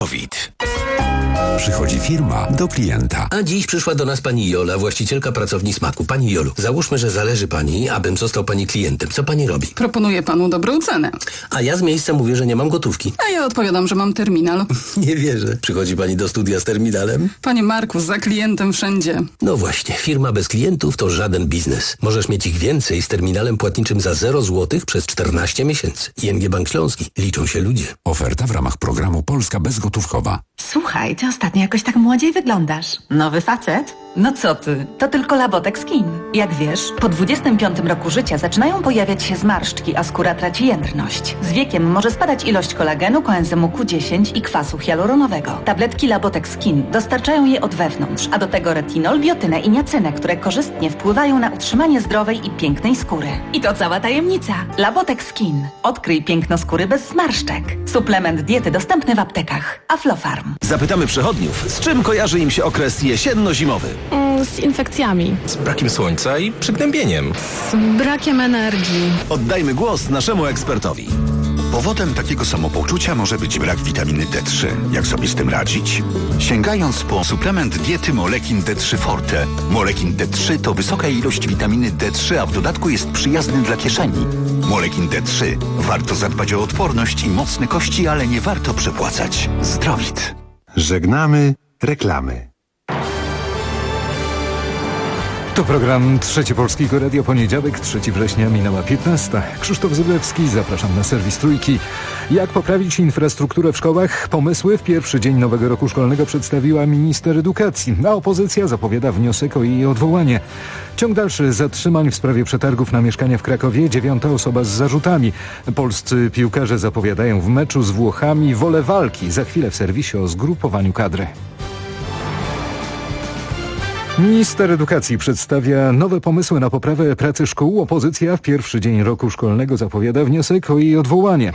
Przychodzi firma do klienta. A dziś przyszła do nas pani Jola, właścicielka pracowni Smaku. Pani Jolu, załóżmy, że zależy pani, abym został pani klientem. Co pani robi? Proponuję panu dobrą cenę. A ja z miejsca mówię, że nie mam gotówki. A ja odpowiadam, że mam terminal. Nie wierzę. Przychodzi pani do studia z terminalem? Panie Marku, za klientem wszędzie. No właśnie, firma bez klientów to żaden biznes. Możesz mieć ich więcej z terminalem płatniczym za 0 zł przez 14 miesięcy. ING Bank Śląski. Liczą się ludzie. Oferta w ramach programu Polska Bezgotówkowa. Słuchaj, ty ostatnio jakoś tak młodziej wyglądasz. Nowy facet? No co ty, to tylko Labotek Skin. Jak wiesz, po 25 roku życia zaczynają pojawiać się zmarszczki, a skóra traci jędrność. Z wiekiem może spadać ilość kolagenu, koenzymu Q10 i kwasu hialuronowego. Tabletki Labotek Skin dostarczają je od wewnątrz, a do tego retinol, biotynę i niacynę, które korzystnie wpływają na utrzymanie zdrowej i pięknej skóry. I to cała tajemnica. Labotek Skin. Odkryj piękno skóry bez zmarszczek. Suplement diety dostępny w aptekach. Aflofarm. Zapytamy przechodniów, z czym kojarzy im się okres jesienno-zimowy? Z infekcjami. Z brakiem słońca i przygnębieniem. Z brakiem energii. Oddajmy głos naszemu ekspertowi. Powodem takiego samopoczucia może być brak witaminy D3. Jak sobie z tym radzić? Sięgając po suplement diety Molekin D3 Forte. Molekin D3 to wysoka ilość witaminy D3, a w dodatku jest przyjazny dla kieszeni. Molekin D3. Warto zadbać o odporność i mocne kości, ale nie warto przepłacać. Zdrowit. Żegnamy reklamy. To program Trzeci Polskiego Radia, poniedziałek, 3 września, minęła 15. Krzysztof Zyblewski, zapraszam na serwis Trójki. Jak poprawić infrastrukturę w szkołach? Pomysły w pierwszy dzień nowego roku szkolnego przedstawiła minister edukacji, a opozycja zapowiada wniosek o jej odwołanie. Ciąg dalszy zatrzymań w sprawie przetargów na mieszkania w Krakowie, 9. osoba z zarzutami. Polscy piłkarze zapowiadają w meczu z Włochami wolę walki. Za chwilę w serwisie o zgrupowaniu kadry. Minister edukacji przedstawia nowe pomysły na poprawę pracy szkół. Opozycja w pierwszy dzień roku szkolnego zapowiada wniosek o jej odwołanie.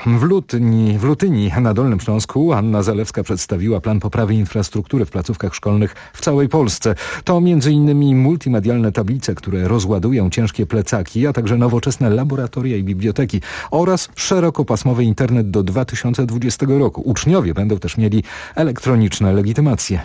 W Lutyni na Dolnym Śląsku Anna Zalewska przedstawiła plan poprawy infrastruktury w placówkach szkolnych w całej Polsce. To m.in. multimedialne tablice, które rozładują ciężkie plecaki, a także nowoczesne laboratoria i biblioteki oraz szerokopasmowy internet do 2020 roku. Uczniowie będą też mieli elektroniczne legitymacje.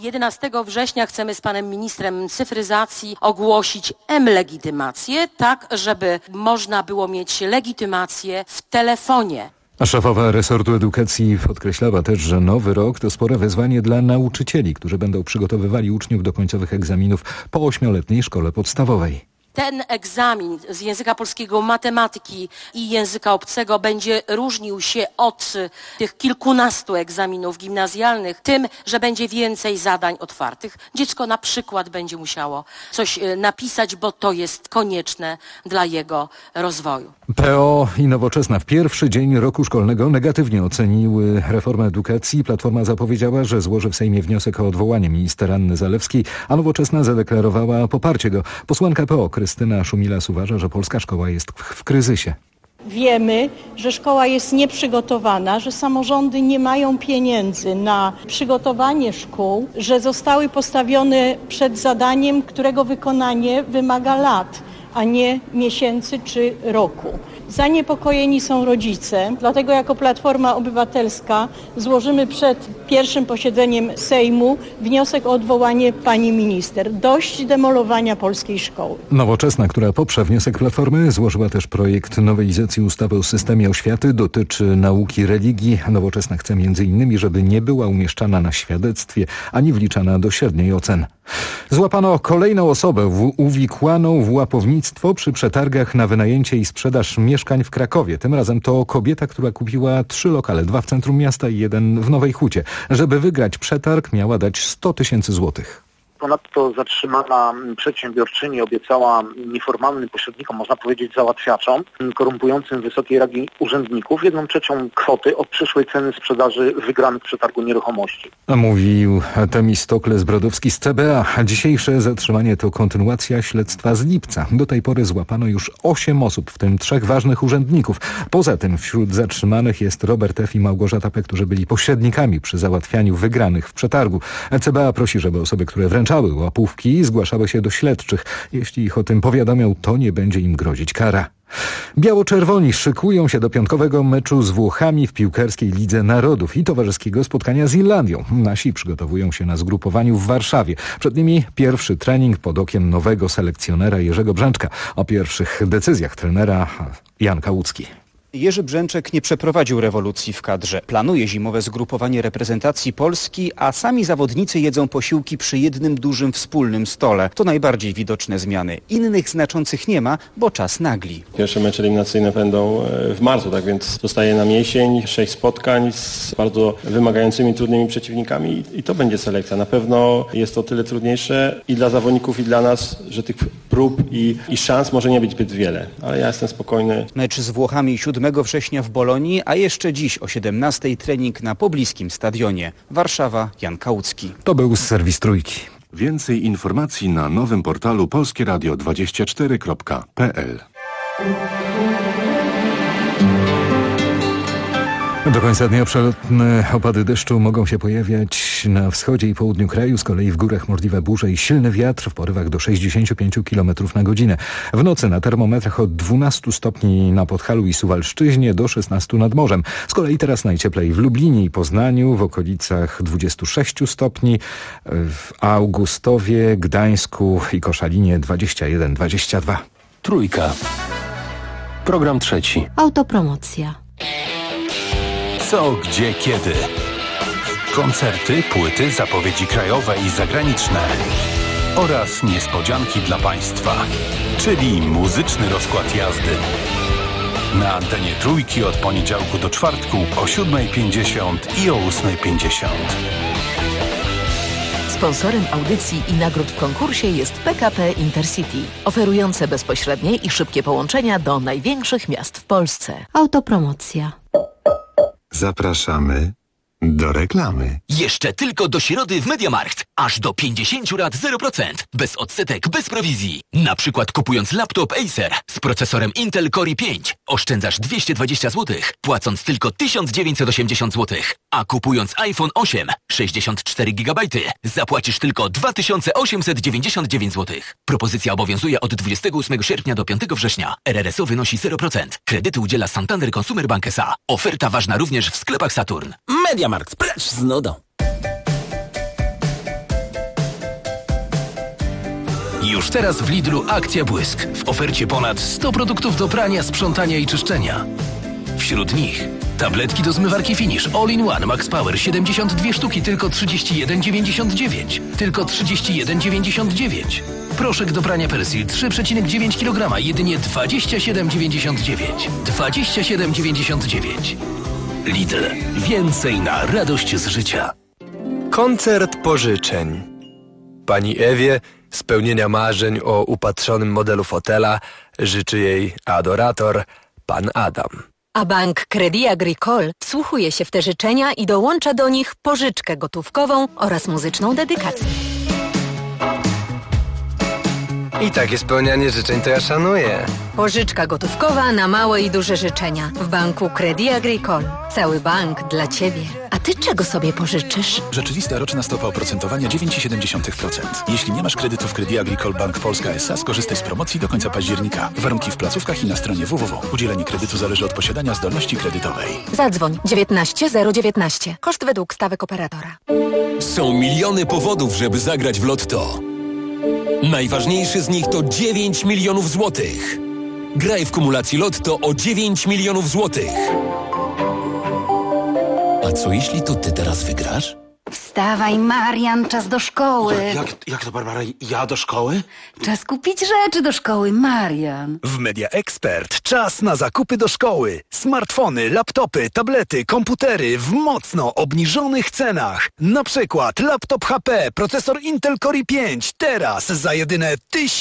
11 września chcemy z panem ministrem cyfryzacji ogłosić m-legitymację, tak żeby można było mieć legitymację w telefonie. A szefowa resortu edukacji podkreślała też, że nowy rok to spore wyzwanie dla nauczycieli, którzy będą przygotowywali uczniów do końcowych egzaminów po 8-letniej szkole podstawowej. Ten egzamin z języka polskiego, matematyki i języka obcego będzie różnił się od tych kilkunastu egzaminów gimnazjalnych tym, że będzie więcej zadań otwartych. Dziecko na przykład będzie musiało coś napisać, bo to jest konieczne dla jego rozwoju. PO i Nowoczesna w pierwszy dzień roku szkolnego negatywnie oceniły reformę edukacji. Platforma zapowiedziała, że złoży w Sejmie wniosek o odwołanie minister Anny Zalewskiej, a Nowoczesna zadeklarowała poparcie go. Posłanka PO Krystyna Szumilas uważa, że polska szkoła jest w kryzysie. Wiemy, że szkoła jest nieprzygotowana, że samorządy nie mają pieniędzy na przygotowanie szkół, że zostały postawione przed zadaniem, którego wykonanie wymaga lat, a nie miesięcy czy roku. Zaniepokojeni są rodzice, dlatego jako Platforma Obywatelska złożymy przed pierwszym posiedzeniem Sejmu wniosek o odwołanie pani minister. Dość demolowania polskiej szkoły. Nowoczesna, która poprze wniosek Platformy, złożyła też projekt nowelizacji ustawy o systemie oświaty. Dotyczy nauki religii. Nowoczesna chce m.in., żeby nie była umieszczana na świadectwie, ani wliczana do średniej ocen. Złapano kolejną osobę uwikłaną w łapownictwo przy przetargach na wynajęcie i sprzedaż mieszkań w Krakowie. Tym razem to kobieta, która kupiła 3 lokale, 2 w centrum miasta i 1 w Nowej Hucie. Żeby wygrać przetarg, miała dać 100 000 złotych. Ponadto zatrzymana przedsiębiorczyni obiecała nieformalnym pośrednikom, można powiedzieć załatwiaczom, korumpującym wysokiej rangi urzędników 1/3 kwoty od przyszłej ceny sprzedaży wygranych w przetargu nieruchomości. Mówił Temistokles Brodowski z CBA. Dzisiejsze zatrzymanie to kontynuacja śledztwa z lipca. Do tej pory złapano już 8 osób, w tym 3 ważnych urzędników. Poza tym wśród zatrzymanych jest Robert F. i Małgorzata P., którzy byli pośrednikami przy załatwianiu wygranych w przetargu. CBA prosi, żeby osoby, które wręczały łapówki, zgłaszały się do śledczych. Jeśli ich o tym powiadomią, to nie będzie im grozić kara. Biało-czerwoni szykują się do piątkowego meczu z Włochami w piłkarskiej Lidze Narodów i towarzyskiego spotkania z Irlandią. Nasi przygotowują się na zgrupowaniu w Warszawie. Przed nimi pierwszy trening pod okiem nowego selekcjonera Jerzego Brzęczka. O pierwszych decyzjach trenera Jan Kałucki. Jerzy Brzęczek nie przeprowadził rewolucji w kadrze. Planuje zimowe zgrupowanie reprezentacji Polski, a sami zawodnicy jedzą posiłki przy jednym dużym wspólnym stole. To najbardziej widoczne zmiany. Innych znaczących nie ma, bo czas nagli. Pierwsze mecze eliminacyjne będą w marcu, tak więc zostaje nam jesień, 6 spotkań z bardzo wymagającymi, trudnymi przeciwnikami i to będzie selekcja. Na pewno jest to tyle trudniejsze i dla zawodników, i dla nas, że tych prób i szans może nie być zbyt wiele, ale ja jestem spokojny. Mecz z Włochami 7 września w Bolonii, a jeszcze dziś o 17:00 trening na pobliskim stadionie. Warszawa, Jan Kałucki. To był serwis Trójki. Więcej informacji na nowym portalu polskieradio24.pl. Do końca dnia przelotne opady deszczu mogą się pojawiać na wschodzie i południu kraju. Z kolei w górach możliwe burze i silny wiatr w porywach do 65 km na godzinę. W nocy na termometrach od 12 stopni na Podhalu i Suwalszczyźnie do 16 nad morzem. Z kolei teraz najcieplej w Lublinie i Poznaniu w okolicach 26 stopni, w Augustowie, Gdańsku i Koszalinie 21-22. Trójka. Program trzeci. Autopromocja. Co, gdzie, kiedy. Koncerty, płyty, zapowiedzi krajowe i zagraniczne. Oraz niespodzianki dla Państwa. Czyli muzyczny rozkład jazdy. Na antenie Trójki od poniedziałku do czwartku o 7:50 i o 8:50. Sponsorem audycji i nagród w konkursie jest PKP Intercity, oferujące bezpośrednie i szybkie połączenia do największych miast w Polsce. Autopromocja. Zapraszamy do reklamy. Jeszcze tylko do środy w MediaMarkt. Aż do 50 rat 0%. Bez odsetek, bez prowizji. Na przykład kupując laptop Acer z procesorem Intel Core i5 oszczędzasz 220 zł, płacąc tylko 1980 zł. A kupując iPhone 8 64 GB zapłacisz tylko 2899 zł. Propozycja obowiązuje od 28 sierpnia do 5 września. RRSO wynosi 0%. Kredyty udziela Santander Consumer Bank S.A. Oferta ważna również w sklepach Saturn. MediaMarkt, precz z nudą. Już teraz w Lidlu akcja Błysk. W ofercie ponad 100 produktów do prania, sprzątania i czyszczenia. Wśród nich tabletki do zmywarki Finish All in One Max Power 72 sztuki, tylko 31,99. Tylko 31,99. Proszek do prania Persil 3,9 kg, jedynie 27,99. 27,99. Lidl. Więcej na radość z życia. Koncert pożyczeń. Pani Ewie spełnienia marzeń o upatrzonym modelu fotela życzy jej adorator, pan Adam. A bank Crédit Agricole wsłuchuje się w te życzenia i dołącza do nich pożyczkę gotówkową oraz muzyczną dedykację. I takie spełnianie życzeń to ja szanuję. Pożyczka gotówkowa na małe i duże życzenia w banku Crédit Agricole. Cały bank dla Ciebie. A Ty czego sobie pożyczysz? Rzeczywista roczna stopa oprocentowania 9,7%. Jeśli nie masz kredytu w Crédit Agricole Bank Polska S.A., skorzystaj z promocji do końca października. Warunki w placówkach i na stronie www. Udzielenie kredytu zależy od posiadania zdolności kredytowej. Zadzwoń 19 019. Koszt według stawek operatora. Są miliony powodów, żeby zagrać w Lotto. Najważniejszy z nich to 9 milionów złotych. Graj w kumulacji Lotto o 9 milionów złotych. A co jeśli to ty teraz wygrasz? Wstawaj, Marian, czas do szkoły. Jak to, Barbara? Ja do szkoły? Czas kupić rzeczy do szkoły, Marian. W Media Expert czas na zakupy do szkoły. Smartfony, laptopy, tablety, komputery w mocno obniżonych cenach. Na przykład laptop HP, procesor Intel Core i5 teraz za jedyne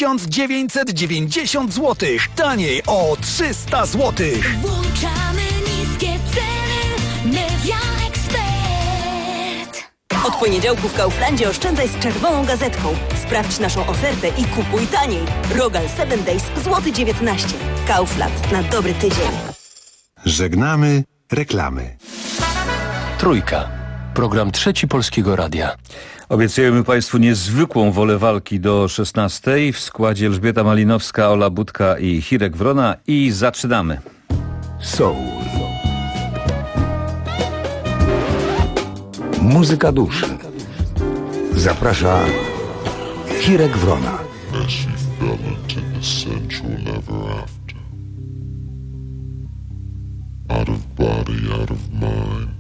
1990 zł. Taniej o 300 zł. Włączamy niskie ceny. Media Expert. Od poniedziałku w Kauflandzie oszczędzaj z czerwoną gazetką. Sprawdź naszą ofertę i kupuj taniej. Rogal 7 Days, złoty 19. Kaufland na dobry tydzień. Żegnamy reklamy. Trójka. program Trzeci Polskiego Radia. Obiecujemy Państwu niezwykłą wolę walki do 16. W składzie Elżbieta Malinowska, Ola Budka i Hirek Wrona. I zaczynamy. Soul. Muzyka duszy. Zaprasza Hirek Wrona. Out of body, out of mind.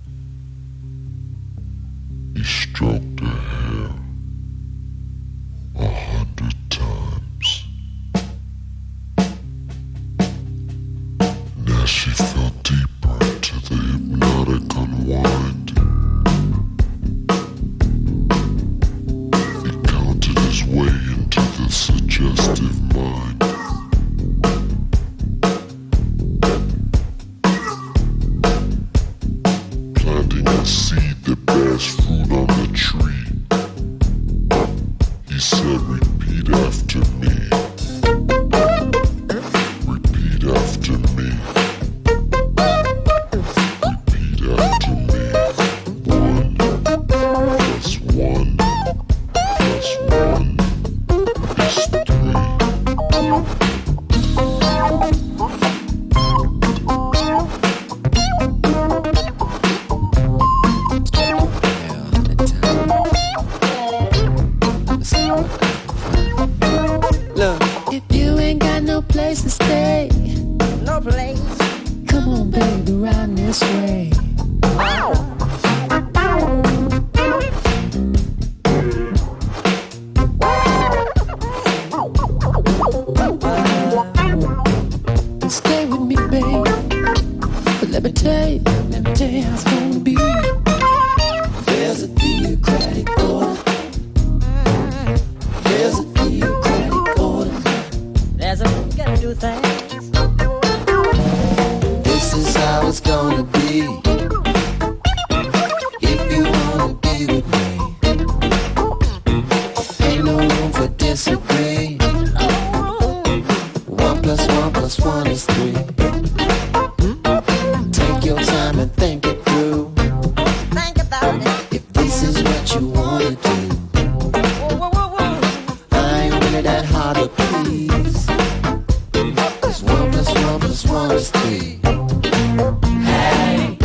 He stroked her hair 100 times. Now she fell deeper into the hypnotic unwind. He counted his way into the suggestive mind. Planting a seed that bears fruit on the tree. He said, repeat after me. Repeat after me. Repeat after me. 1 plus 1 plus 1 is 3. If you ain't got no place to stay, no place. Come on, baby, round this way. Stay with me, baby. But let me tell you how it's gonna be. There's a theocratic order. There's a theocratic order. There's a way you gotta do things. This is how it's gonna be. If you wanna be with me, ain't no room for disagree. 1 plus 1 plus 1 is 3. Take your time and think it through. Think about it. If this is what you wanna do, I ain't really that hard to please. 'Cause 1 plus 1 plus 1 is 3. Hey.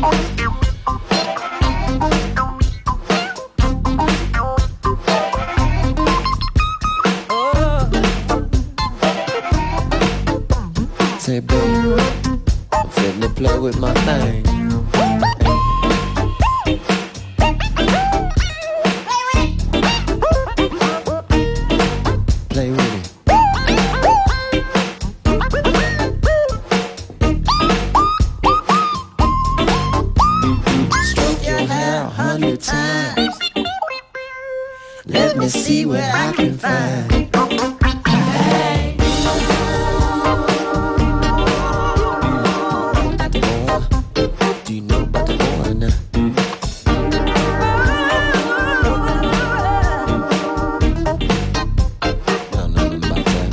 Say, baby, I'm fitting to play with my thing. Play with it. Stroke your hair 100 times. Let me see what I can find. Hey. Do you know about the boy now? No, nothing about that.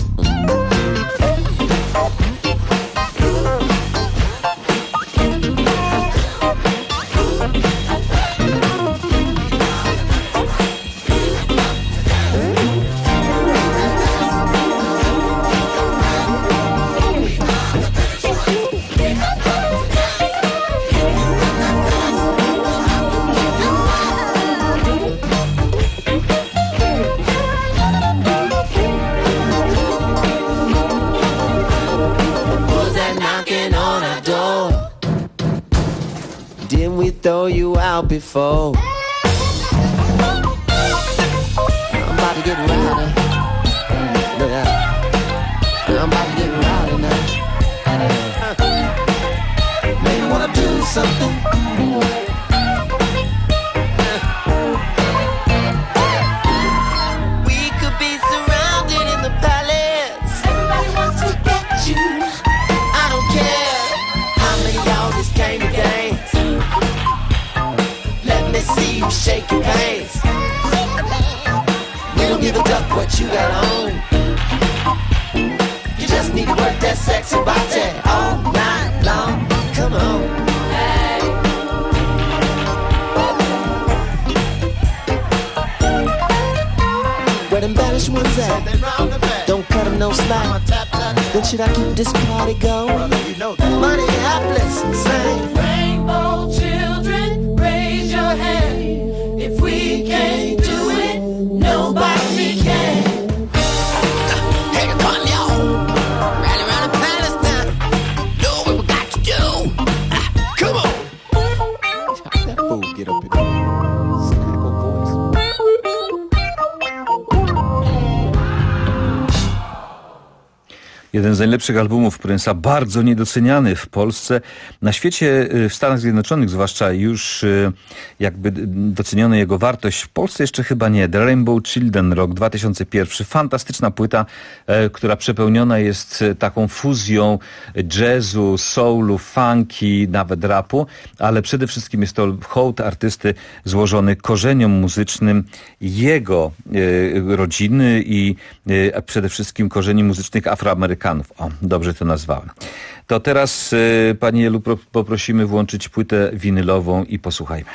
Who's that knocking on our door? Didn't we throw you out before? I'm about to get rowdy. Look out. I'm about to get rowdy now. Maybe wanna do something. We could be surrounded in the palace. Everybody wants to get you. I don't care how many y'all just came to dance. Let me see you shake your pants. We don't give a duck what you got on. You just need to work that sexy body all night long. Come on. Hey. Where them baddest ones at? Don't cut them no slack. Then should I keep this party going? Minneapolis, sing. Rainbow children, raise your hand. If we can't do it, nobody can. Hey, come on, y'all. Rally around the palace now. Know what we got to do. Come on. That fool get up in there. Jeden z najlepszych albumów Prince'a, bardzo niedoceniany w Polsce. Na świecie, w Stanach Zjednoczonych zwłaszcza już jakby doceniona jego wartość. W Polsce jeszcze chyba nie. The Rainbow Children, rok 2001. Fantastyczna płyta, która przepełniona jest taką fuzją jazzu, soulu, funky, nawet rapu, ale przede wszystkim jest to hołd artysty złożony korzeniom muzycznym jego rodziny i przede wszystkim korzeni muzycznych Afroamerykanów. O, dobrze to nazwałem. To teraz, Pani Jelu, poprosimy włączyć płytę winylową i posłuchajmy.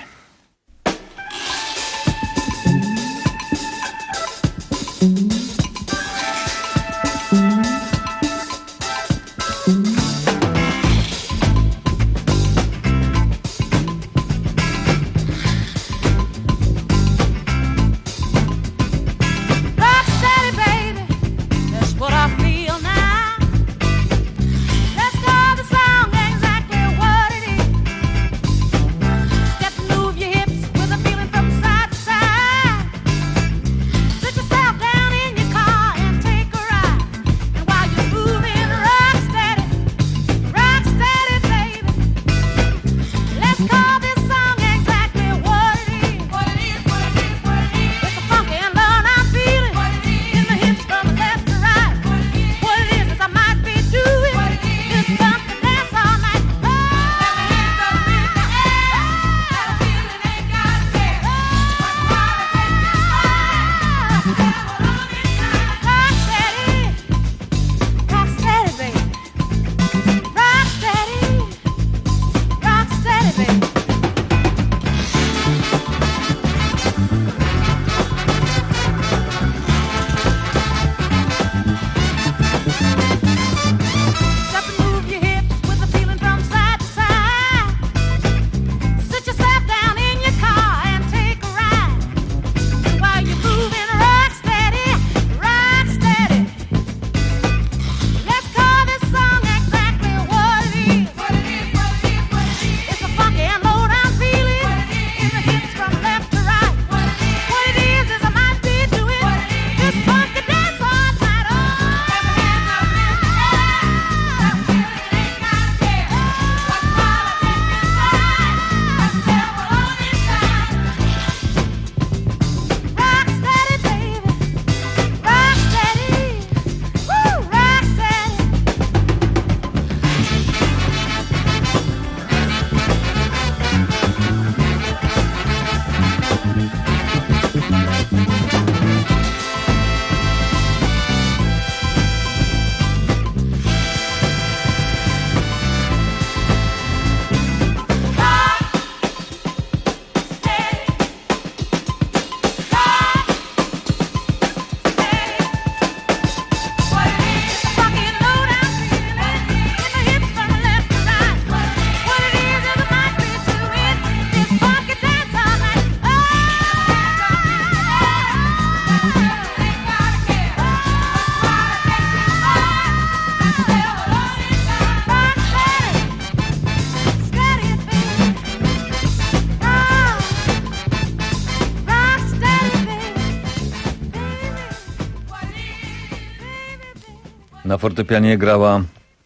Na fortepianie grała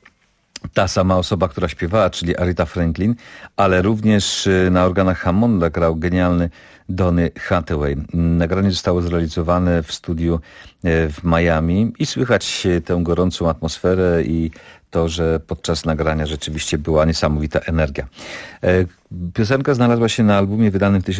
ta sama osoba, która śpiewała, czyli Aretha Franklin, ale również na organach Hammonda grał genialny Donny Hathaway. Nagranie zostało zrealizowane w studiu w Miami i słychać tę gorącą atmosferę i to, że podczas nagrania rzeczywiście była niesamowita energia. Piosenka znalazła się na albumie wydanym w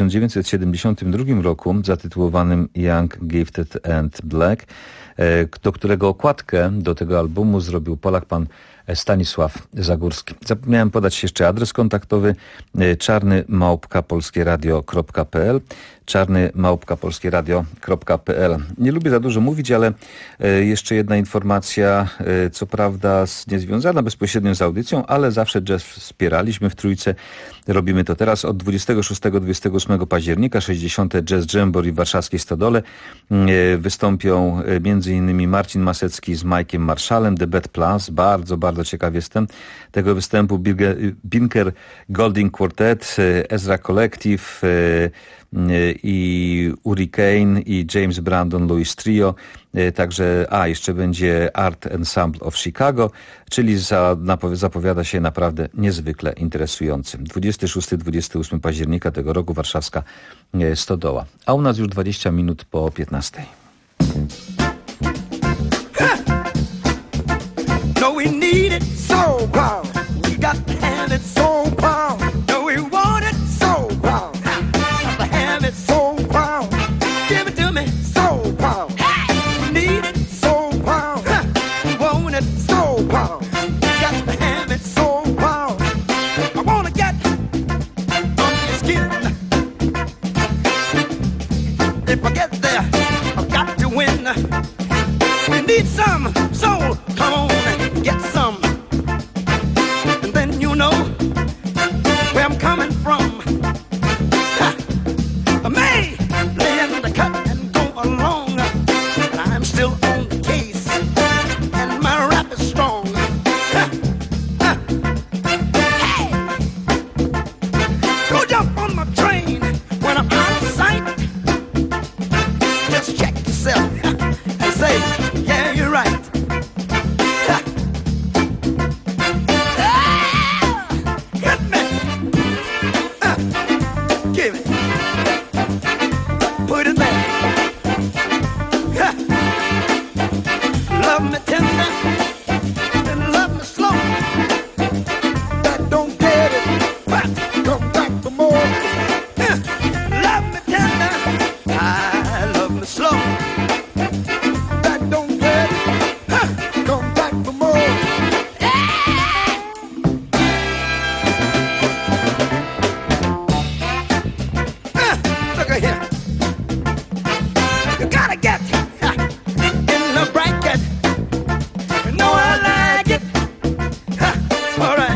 1972 roku, zatytułowanym Young, Gifted and Black, do którego okładkę do tego albumu zrobił Polak pan Stanisław Zagórski. Zapomniałem podać jeszcze adres kontaktowy czarny@polskieradio.pl czarny@polskieradio.pl. Nie lubię za dużo mówić, ale jeszcze jedna informacja, co prawda niezwiązana bezpośrednio z audycją, ale zawsze jazz wspieraliśmy w Trójce. Robimy to teraz od 26-28 października. 60. Jazz Jamboree w warszawskiej Stodole. Wystąpią m.in. Marcin Masecki z Mike'iem Marshallem, The Bad Plans. Bardzo, bardzo ciekaw jestem tego występu. Binker Golding Quartet, Ezra Collective i Uri Kane i James Brandon Lewis Trio. Także, jeszcze będzie Art Ensemble of Chicago, czyli zapowiada się naprawdę niezwykle interesujący. 26-28 października tego roku, warszawska Stodoła. A u nas już 20 minut po 15. No, we need it so bad. We got to have it so bad. No, we want it so bad. Got to have it so bad. Give it to me so bad. We need it so bad. We want it so bad. Got to have it so bad. I wanna get under your skin. If I get there, I've got to win. We need some soul. Come on and get some. And then you know where I'm coming from. I may lay in the cut and go along, but I'm still on the case, and my rap is strong. Hey! Go jump on my train when I'm out of sight. Just check yourself and say, yeah, you're right. Give it. Put it there. Love me tender and love me slow. That don't get it, but come back for more. Love me tender, I love me slow. That don't get it, come back for more. Look at here. You gotta get in the bracket. You know I like it. All right.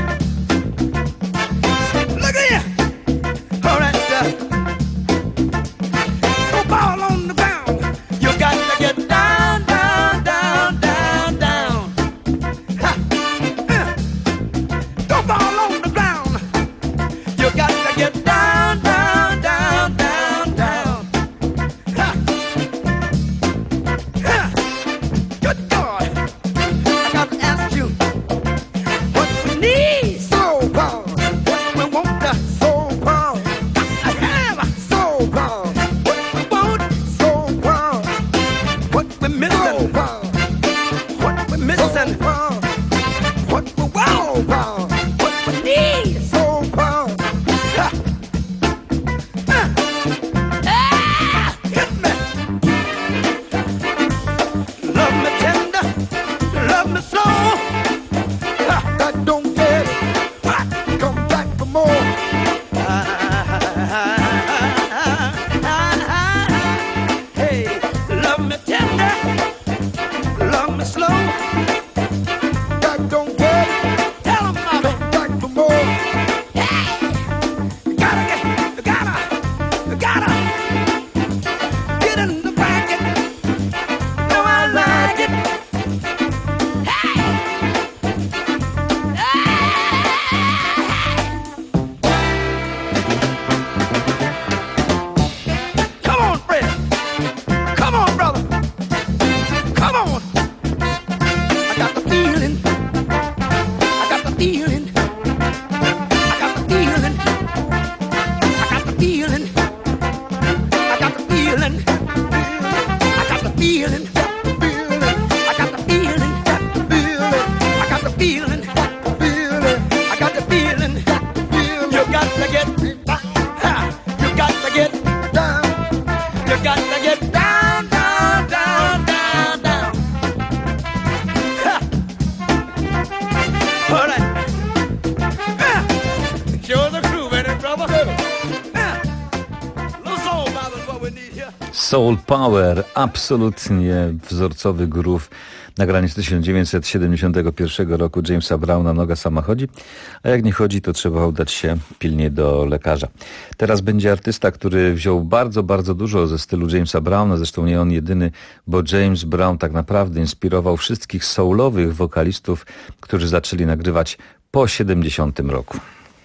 Look at here. All right. Go ball on the ground. You got to get down, down, down, down, down. Go ball on the ground. You got to get down, down, down, down, down. Good God, I got to ask you what we need so bad, what we want so bad, got to have so bad, what we want so bad, what we missing, what we missing, what we want, what we need so bad. Hit me. Love me tender, love me slow. That don't get it, come back for more. Hey, love me tender, love me slow. That don't get it, tell 'em, mama, come back for more. Hey, you gotta get in the bracket. No, I like it. Hey! Come on, Fred. Come on, brother. Come on. I got the feeling. I got the feeling. I got the feeling. I got the feeling. I got the feeling. I got the feeling. I got the feeling. I got the feeling. I got the feeling. You got to get you got to get down. You got to get down, down, down, down, down. Soul Power, absolutnie wzorcowy groove. Nagranie z 1971 roku Jamesa Browna, Noga sama chodzi, a jak nie chodzi, to trzeba udać się pilnie do lekarza. Teraz będzie artysta, który wziął bardzo, bardzo dużo ze stylu Jamesa Browna, zresztą nie on jedyny, bo James Brown tak naprawdę inspirował wszystkich soulowych wokalistów, którzy zaczęli nagrywać po 70 roku.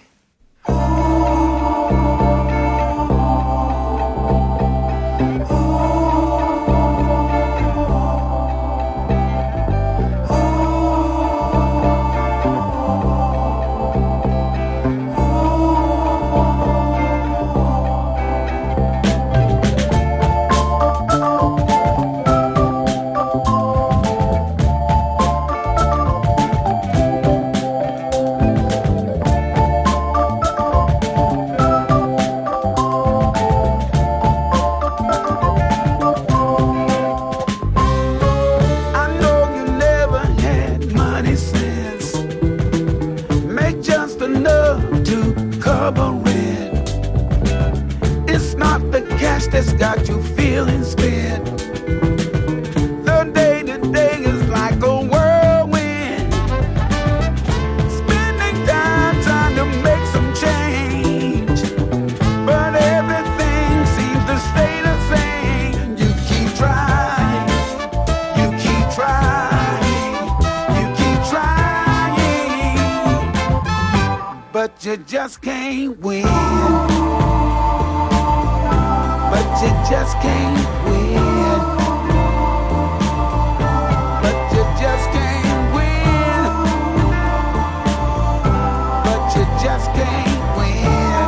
You just can't win. But you just can't win. But you just can't win. But you just can't win.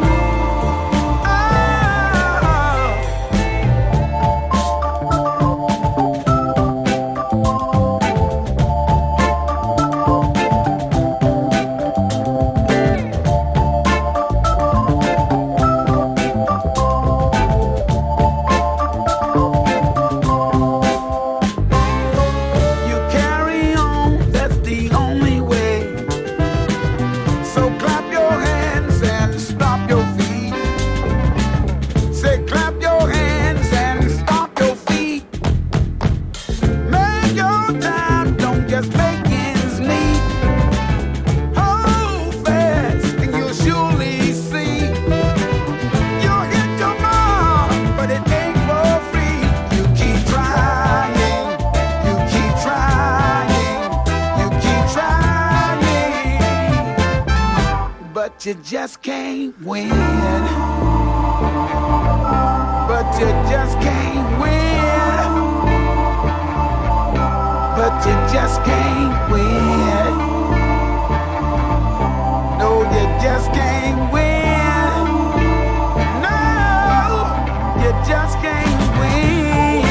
You just can't win. But you just can't win. But you just can't win. No, you just can't win. No, you just can't win.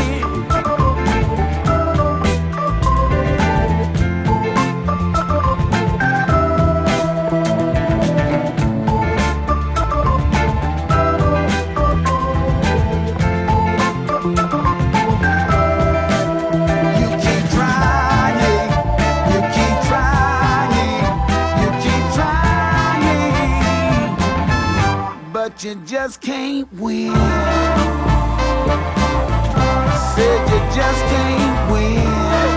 You just can't win. Said you just can't win.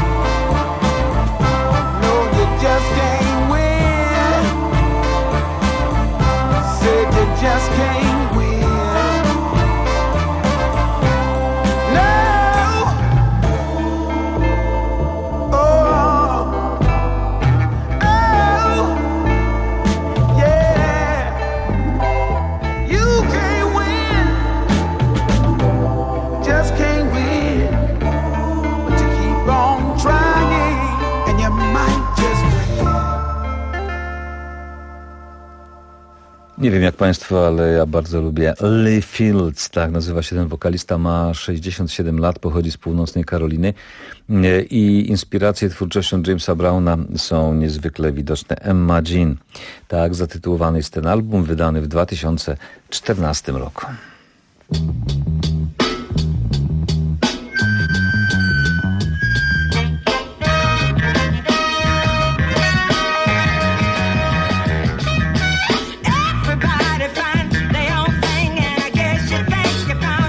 No, you just can't win. Said you just can't win. No. Oh. Oh. Yeah. You can't win, just can't win, but you keep on trying, and you might just win. Nie wiem jak Państwo, ale ja bardzo lubię Lee Fields, tak nazywa się ten wokalista, ma 67 lat, pochodzi z północnej Karoliny i inspiracje twórczością Jamesa Browna są niezwykle widoczne. Emma Jean, tak zatytułowany jest ten album, wydany w 2014 roku. Everybody finds their own thing, and I guess you think you found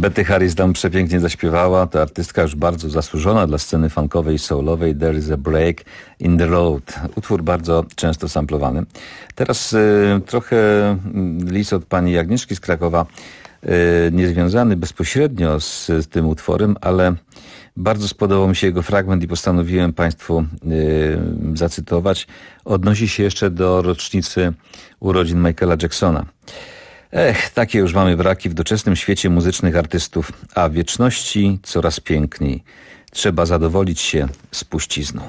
Betty Harris tam przepięknie zaśpiewała. To artystka już bardzo zasłużona dla sceny funkowej i soulowej. There is a break in the road. Utwór bardzo często samplowany. Teraz trochę list od pani Agnieszki z Krakowa, niezwiązany bezpośrednio z tym utworem, ale bardzo spodobał mi się jego fragment i postanowiłem Państwu zacytować. Odnosi się jeszcze do rocznicy urodzin Michaela Jacksona. Takie już mamy braki w doczesnym świecie muzycznych artystów, a w wieczności coraz piękniej. Trzeba zadowolić się spuścizną.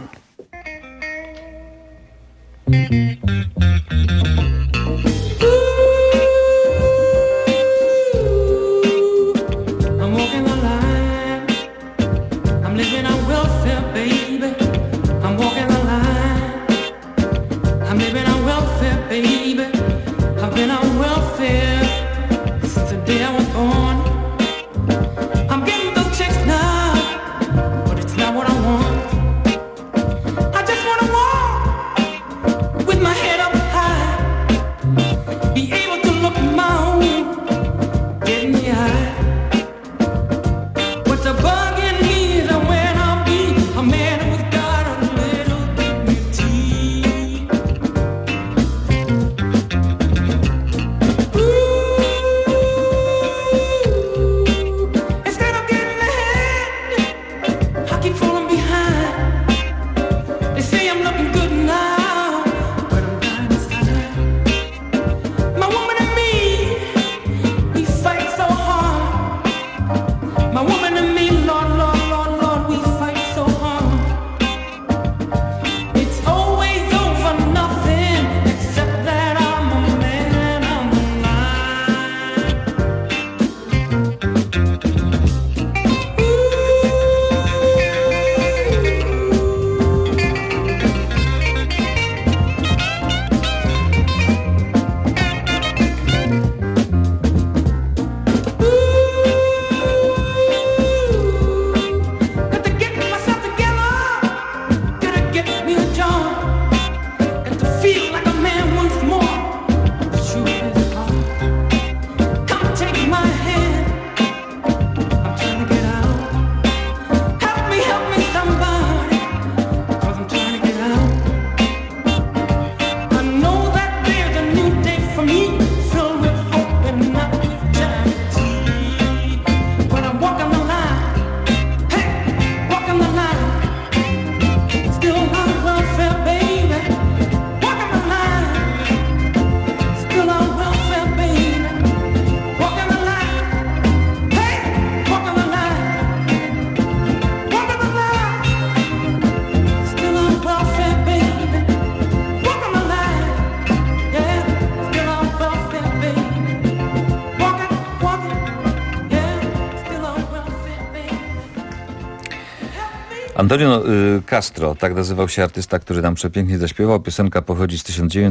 Antonio Castro, tak nazywał się artysta, który nam przepięknie zaśpiewał. Piosenka pochodzi z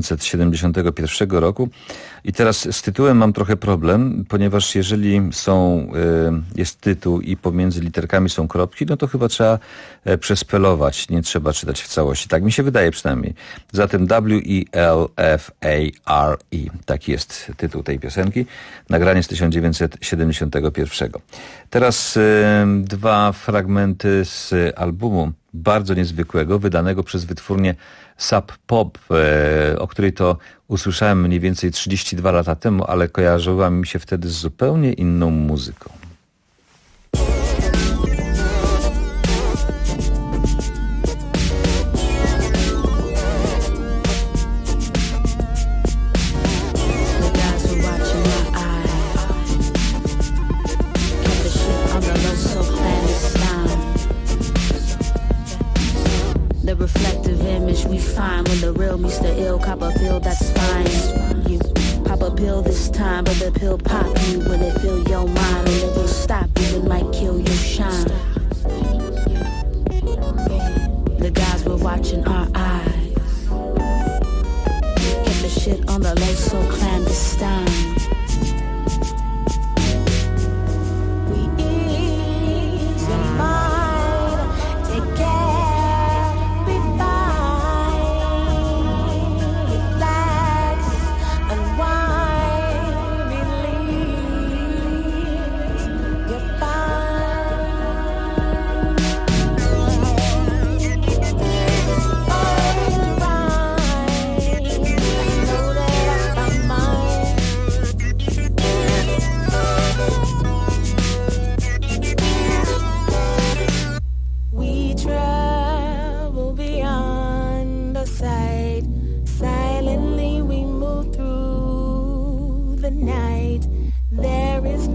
1971 roku. I teraz z tytułem mam trochę problem, ponieważ jeżeli jest tytuł i pomiędzy literkami są kropki, no to chyba trzeba przespelować, nie trzeba czytać w całości. Tak mi się wydaje przynajmniej. Zatem Welfare. Taki jest tytuł tej piosenki. Nagranie z 1971. Teraz dwa fragmenty z albumu bardzo niezwykłego, wydanego przez wytwórnię Sub Pop, o której to usłyszałem mniej więcej 32 lata temu, ale kojarzyła mi się wtedy z zupełnie inną muzyką. Cop a pill, that's fine. You pop a pill this time, but the pill pop you when it fill your mind, and it will stop you, it might kill your shine. The guys were watching our eyes. Get the shit on the low, so clandestine.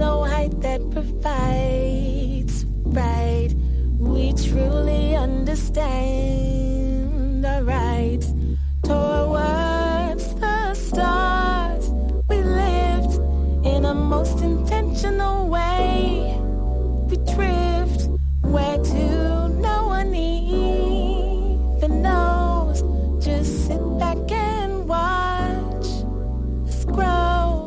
no height that provides right. We truly understand our rights towards the stars. We lived in a most intentional way. We drift where to no one even knows. Just sit back and watch us grow.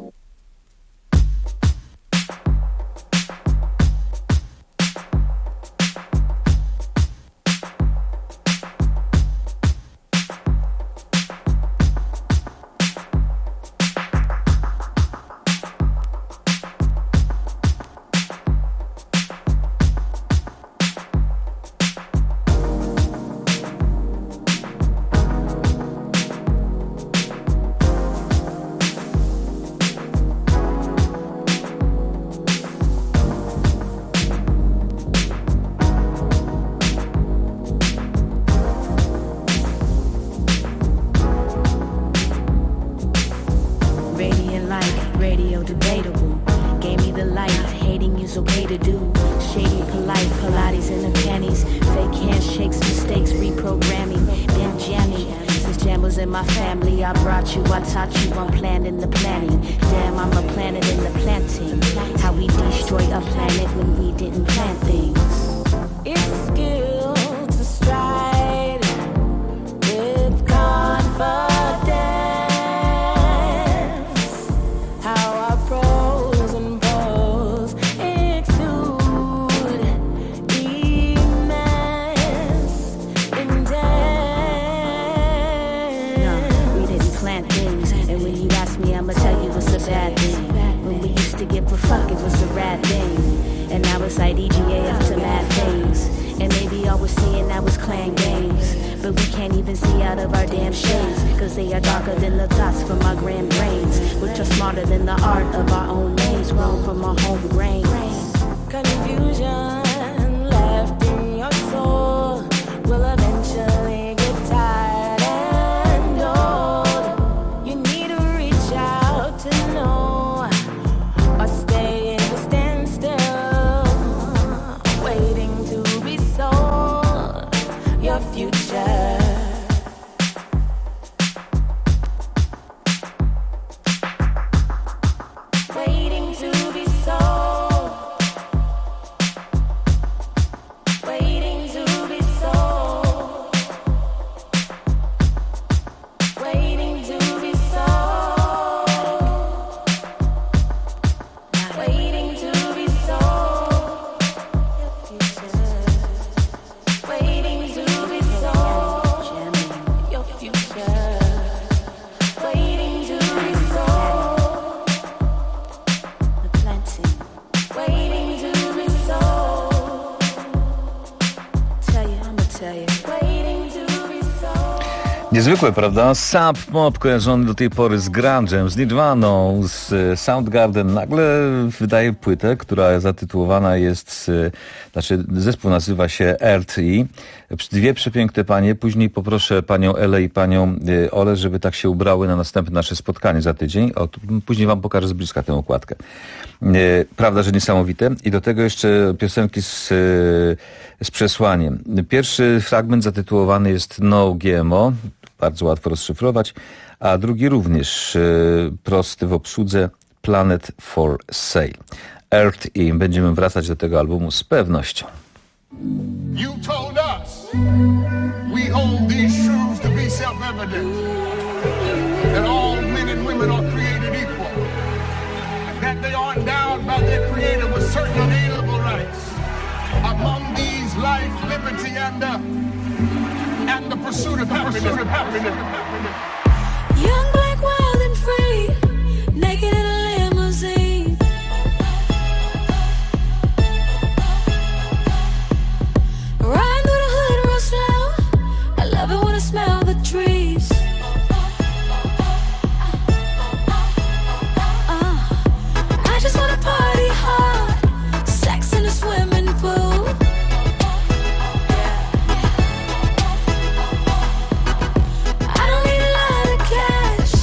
Niezwykłe, prawda? Sub Pop kojarzony do tej pory z grunge'em, z Nirvaną, z Soundgarden nagle wydaje płytę, która zatytułowana jest, zespół nazywa się Earth E. Dwie przepiękne panie, później poproszę panią Elę i panią Olę, żeby tak się ubrały na następne nasze spotkanie za tydzień. Później wam pokażę z bliska tę okładkę. Prawda, że niesamowite. I do tego jeszcze piosenki z przesłaniem. Pierwszy fragment zatytułowany jest No GMO, bardzo łatwo rozszyfrować, a drugi również prosty w obsłudze, Planet for Sale. Earth E. Będziemy wracać do tego albumu z pewnością. You told us we hold these truths to be self-evident, that all men and women are created equal, that they are endowed by their Creator with certain inalienable rights. Among these, life, liberty, and the pursuit of happiness. Young, black, wild and free, naked in a limousine. Riding through the hood real slow. I love it when I smell the trees. I just wanna party hard, sex in a swimming pool. I don't need a lot of cash,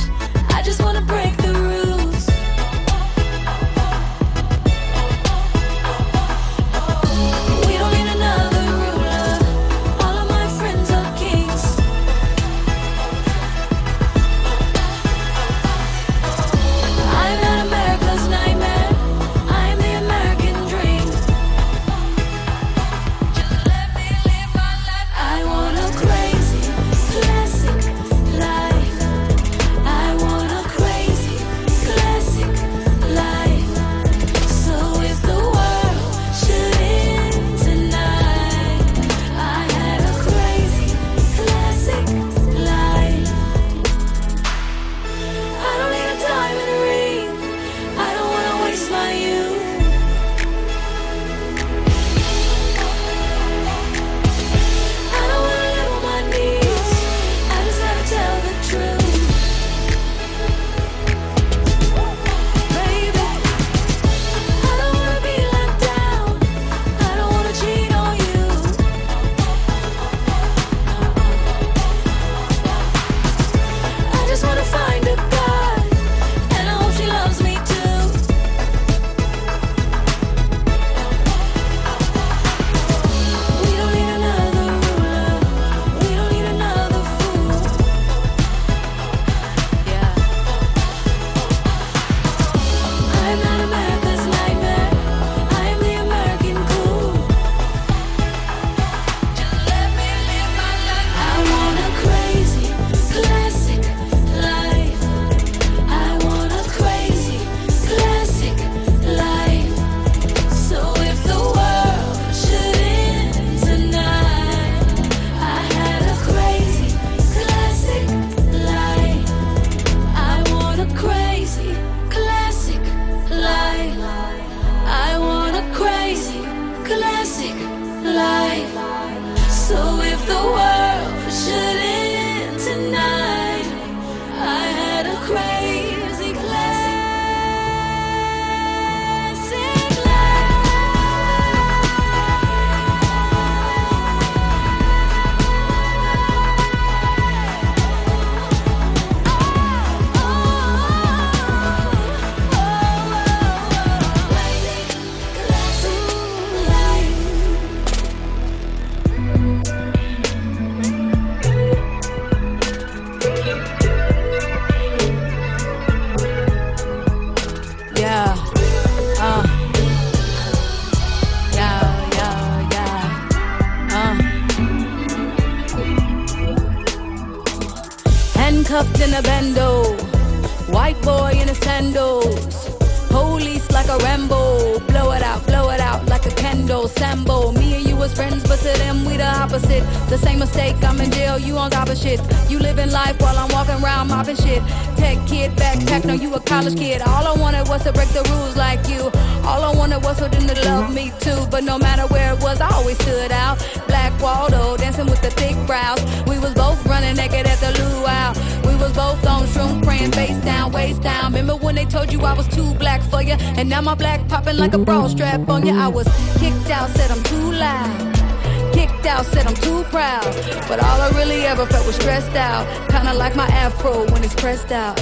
if the world should end tonight, I had a crazy classic handcuffed in a bando, white boy in his sandals, police like a Rambo, blow it out like a candle, Sambo. Me and you was friends, but to them we the opposite. The same mistake, I'm in jail, you on top of shit. You living life while I'm walking around mopping shit. Tech kid, backpack, no you a college kid. All I wanted was to break the rules like you. All I wanted was for them to love me too. But no matter where it was, I always stood out. Black Waldo, dancing with the thick brows. We was both running naked at the luau. We was both on shrooms, praying face down, waist down. Remember when they told you I was too black for you? And now my black popping like a bra strap on you. I was kicked out, said I'm too loud. Kicked out, said I'm too proud. But all I really ever felt was stressed out. Kinda like my afro when it's pressed out.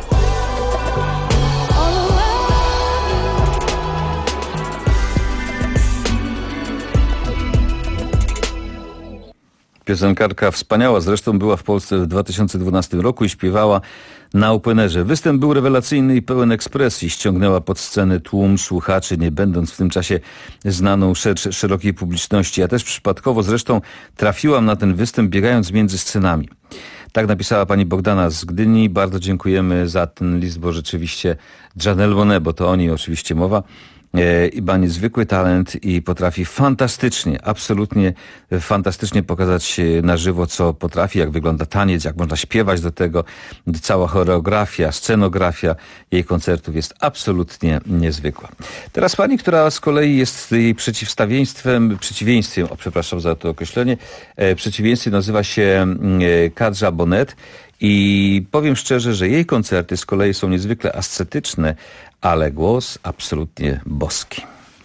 Piosenkarka wspaniała, zresztą była w Polsce w 2012 roku i śpiewała na Openerze. Występ był rewelacyjny i pełen ekspresji. Ściągnęła pod scenę tłum słuchaczy, nie będąc w tym czasie znaną szerokiej publiczności. Ja też przypadkowo zresztą trafiłam na ten występ, biegając między scenami. Tak napisała pani Bogdana z Gdyni. Bardzo dziękujemy za ten list, bo rzeczywiście Janelle Monáe, bo to o niej oczywiście mowa, ma niezwykły talent i potrafi fantastycznie, absolutnie fantastycznie pokazać na żywo, co potrafi, jak wygląda taniec, jak można śpiewać do tego. Cała choreografia, scenografia jej koncertów jest absolutnie niezwykła. Teraz pani, która z kolei jest jej przeciwieństwem, przepraszam za to określenie, przeciwieństwem nazywa się Kadża Bonnet. I powiem szczerze, że jej koncerty z kolei są niezwykle ascetyczne, ale głos absolutnie boski.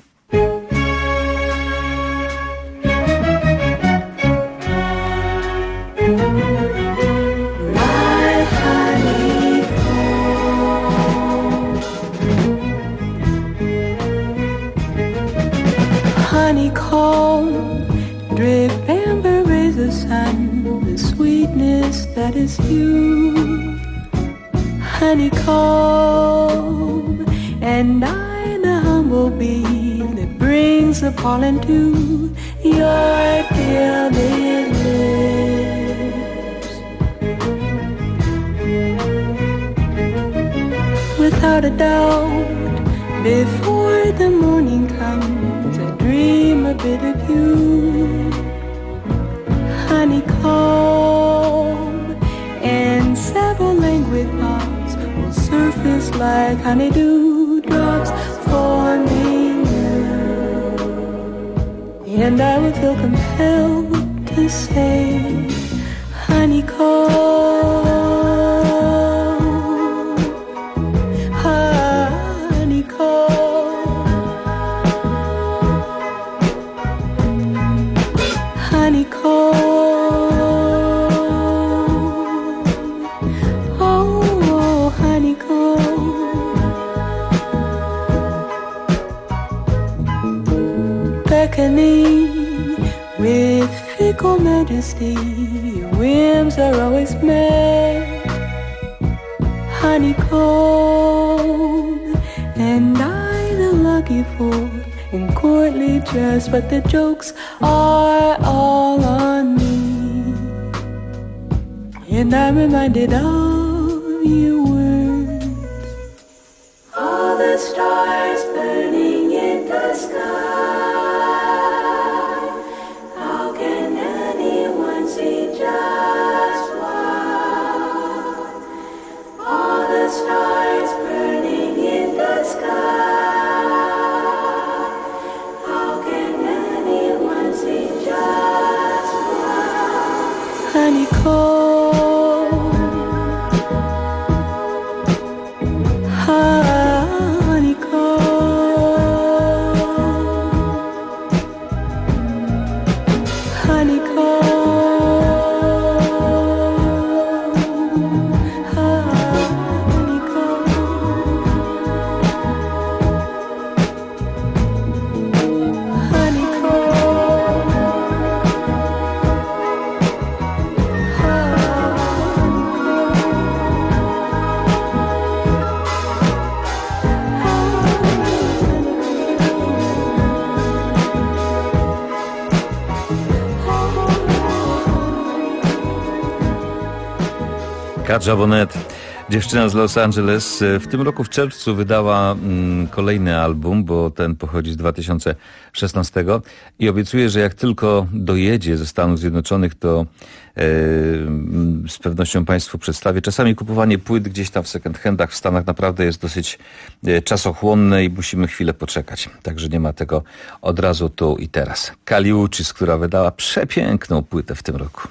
Honeycomb, drip amber is the sun, the sweetness that is you. Honeycomb, and I the humble bee that brings the pollen to your gilded lips. Without a doubt, before the morning comes, I dream a bit of you. Honeycomb, and several languid pops will surface like honeydew drops, forming you. And I would feel compelled to say, honeycomb, honeycomb, honeycomb. Beckoning with fickle majesty, your whims are always met. Honeycomb, and I the lucky fool in courtly dress, but the jokes are all on me. And I'm reminded of your words. All the stars burning in the sky. Stars burning in the sky. How can anyone see just one? Katja Bonnet, dziewczyna z Los Angeles, w tym roku w czerwcu wydała kolejny album, bo ten pochodzi z 2016 i obiecuje, że jak tylko dojedzie ze Stanów Zjednoczonych, to z pewnością Państwu przedstawię. Czasami kupowanie płyt gdzieś tam w second handach w Stanach naprawdę jest dosyć czasochłonne i musimy chwilę poczekać. Także nie ma tego od razu tu i teraz. Kali Uchis, która wydała przepiękną płytę w tym roku.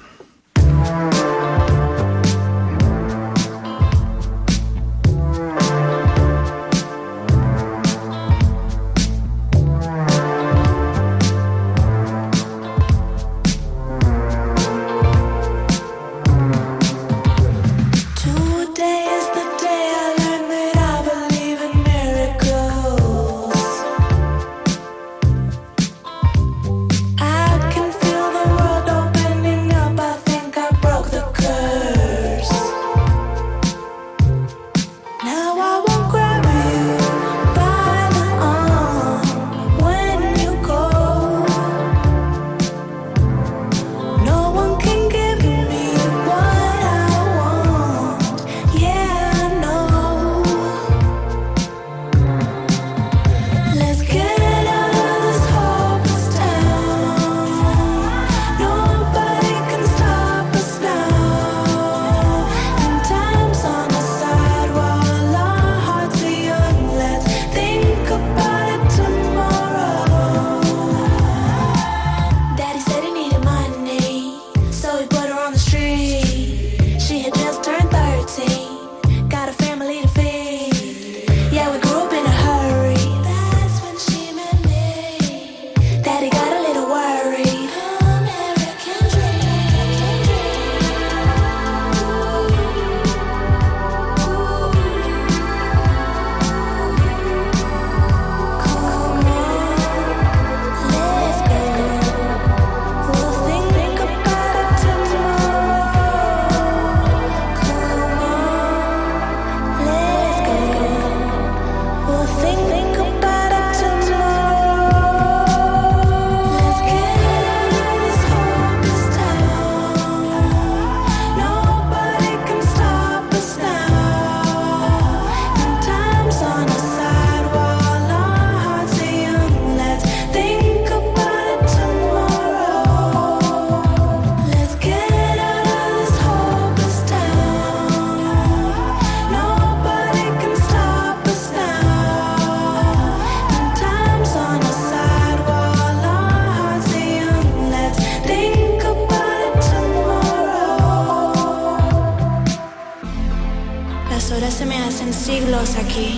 Aquí.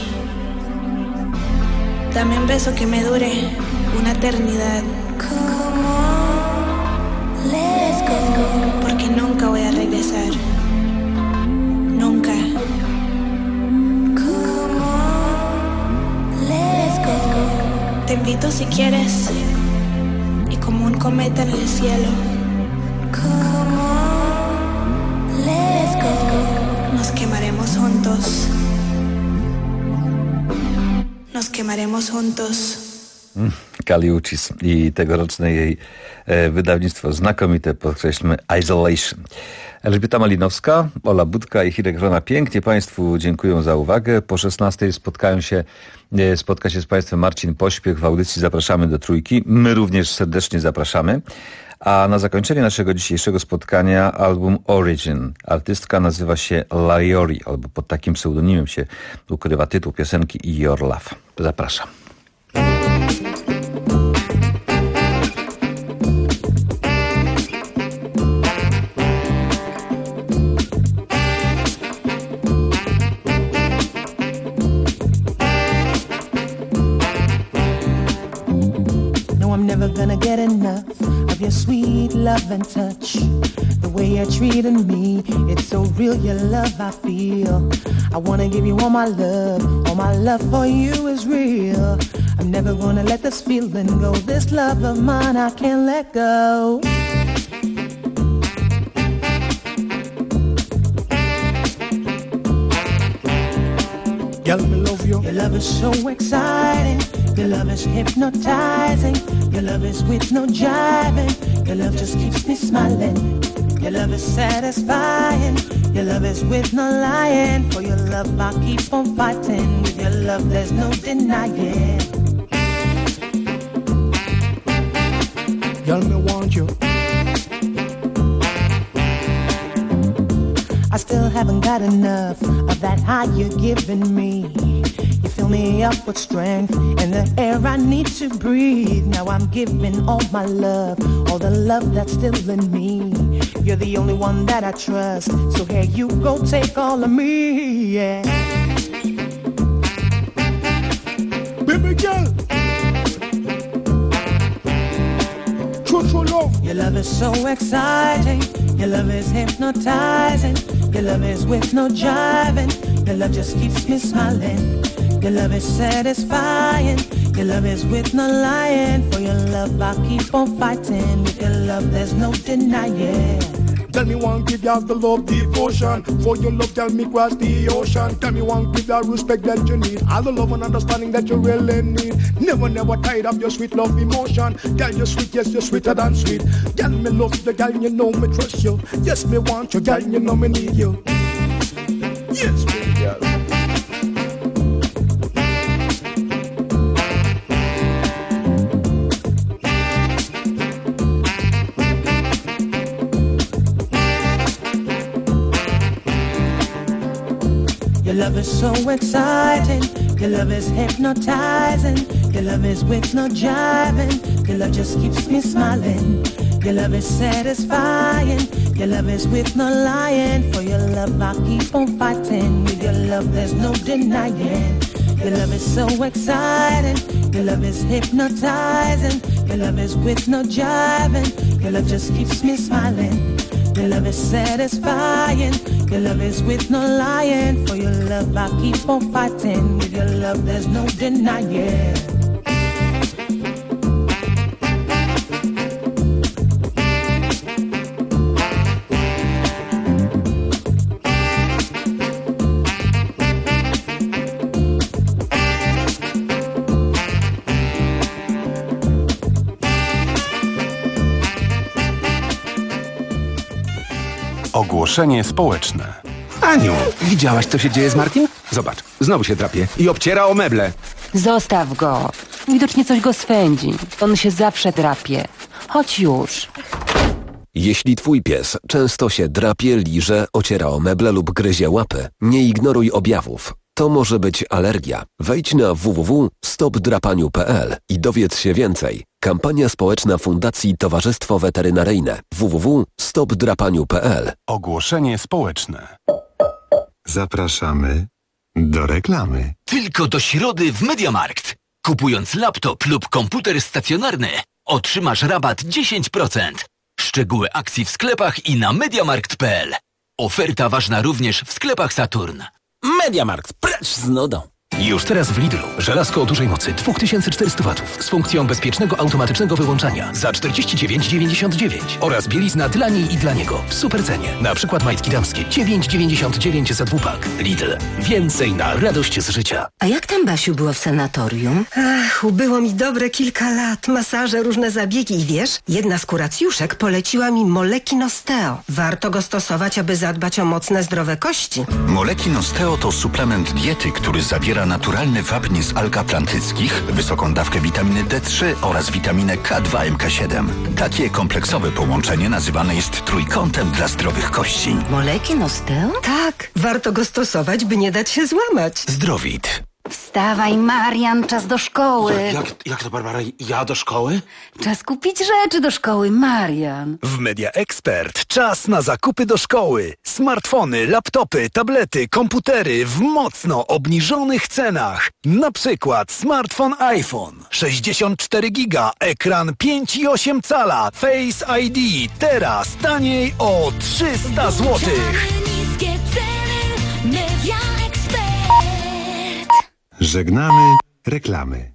Dame un beso que me dure una eternidad. Come on, let's go. Porque nunca voy a regresar. Nunca. Come on, let's go. Te invito si quieres. Y como un cometa en el cielo. Come on, let's go. Nos quemaremos juntos. Nos quemaremos juntos. Kali Uchis i tegoroczne jej wydawnictwo znakomite, podkreślmy, Isolation. Elżbieta Malinowska, Ola Budka i Hirek Wrona pięknie Państwu dziękuję za uwagę. Po 16:00 spotka się z Państwem Marcin Pośpiech w audycji Zapraszamy do Trójki. My również serdecznie zapraszamy. A na zakończenie naszego dzisiejszego spotkania album Origin. Artystka nazywa się Laiori, albo pod takim pseudonimem się ukrywa tytuł piosenki Your Love. Zapraszam. love and touch. The way you're treating me, it's so real, your love I feel. I wanna give you all my love for you is real. I'm never gonna let this feeling go, this love of mine I can't let go. Girl, me love you. Your love is so exciting. Your love is hypnotizing. Your love is with no jiving. Your love just keeps me smiling. Your love is satisfying. Your love is with no lying. For your love I keep on fighting. With your love there's no denying. Girl, me want you. I still haven't got enough of that high you're giving me. You fill me up with strength and the air I need to breathe. Now I'm giving all my love, all the love that's still in me. You're the only one that I trust, so here you go, take all of me, yeah. Baby girl, true love. Your love is so exciting. Your love is hypnotizing. Your love is with no jiving. Your love just keeps me smiling. Your love is satisfying. Your love is with no lying. For your love I keep on fighting. With your love there's no denying. Tell me one give you the love devotion. For your love tell me cross the ocean. Tell me one give you respect that you need. All the love and understanding that you really need. Never tired of your sweet love emotion. Girl you're sweet, yes you're sweeter than sweet. Girl me love you, girl you know me trust you. Yes me want you, girl you know me need you. Yes baby girl. Your love is so exciting. Your love is hypnotizing. Your love is with no jiving. Your love just keeps me smiling. Your love is satisfying. Your love is with no lying. For your love I keep on fighting. With your love there's no denying. Your love is so exciting. Your love is hypnotizing. Your love is with no jiving. Your love just keeps me smiling. Your love is satisfying. Your love is with no lying. For your love I keep on fighting. With your love there's no denying. Ogłoszenie społeczne. Aniu, widziałaś co się dzieje z Martim? Zobacz, znowu się drapie i obciera o meble. Zostaw go. Widocznie coś go swędzi. On się zawsze drapie. Chodź już. Jeśli twój pies często się drapie, liże, ociera o meble lub gryzie łapy, nie ignoruj objawów. To może być alergia. Wejdź na www.stopdrapaniu.pl i dowiedz się więcej. Kampania społeczna Fundacji Towarzystwo Weterynaryjne. www.stopdrapaniu.pl. Ogłoszenie społeczne. Zapraszamy do reklamy. Tylko do środy w MediaMarkt. Kupując laptop lub komputer stacjonarny, otrzymasz rabat 10%. Szczegóły akcji w sklepach i na MediaMarkt.pl. Oferta ważna również w sklepach Saturn. MediaMarkt, precz z nudą. Już teraz w Lidlu. Żelazko o dużej mocy 2400 W z funkcją bezpiecznego automatycznego wyłączania za 49,99 oraz bielizna dla niej i dla niego w supercenie. Na przykład majtki damskie 9,99 za dwupak. Lidl. Więcej na radość z życia. A jak tam, Basiu, było w sanatorium? Ach, ubyło mi dobre kilka lat. Masaże, różne zabiegi i wiesz, jedna z kuracjuszek poleciła mi Moleki Nosteo. Warto go stosować, aby zadbać o mocne, zdrowe kości. Moleki Nosteo to suplement diety, który zawiera naturalny wapń z alg atlantyckich, wysoką dawkę witaminy D3 oraz witaminę K2 MK7. Takie kompleksowe połączenie nazywane jest trójkątem dla zdrowych kości. Moleki Nosteo? Tak, warto go stosować, by nie dać się złamać. Zdrowit. Wstawaj, Marian, czas do szkoły. Jak to, Barbara? Ja do szkoły? Czas kupić rzeczy do szkoły, Marian. W Media Expert czas na zakupy do szkoły. Smartfony, laptopy, tablety, komputery w mocno obniżonych cenach. Na przykład smartfon iPhone 64 giga, ekran 5,8 cala, Face ID. Teraz taniej o 300 zł. Żegnamy reklamy.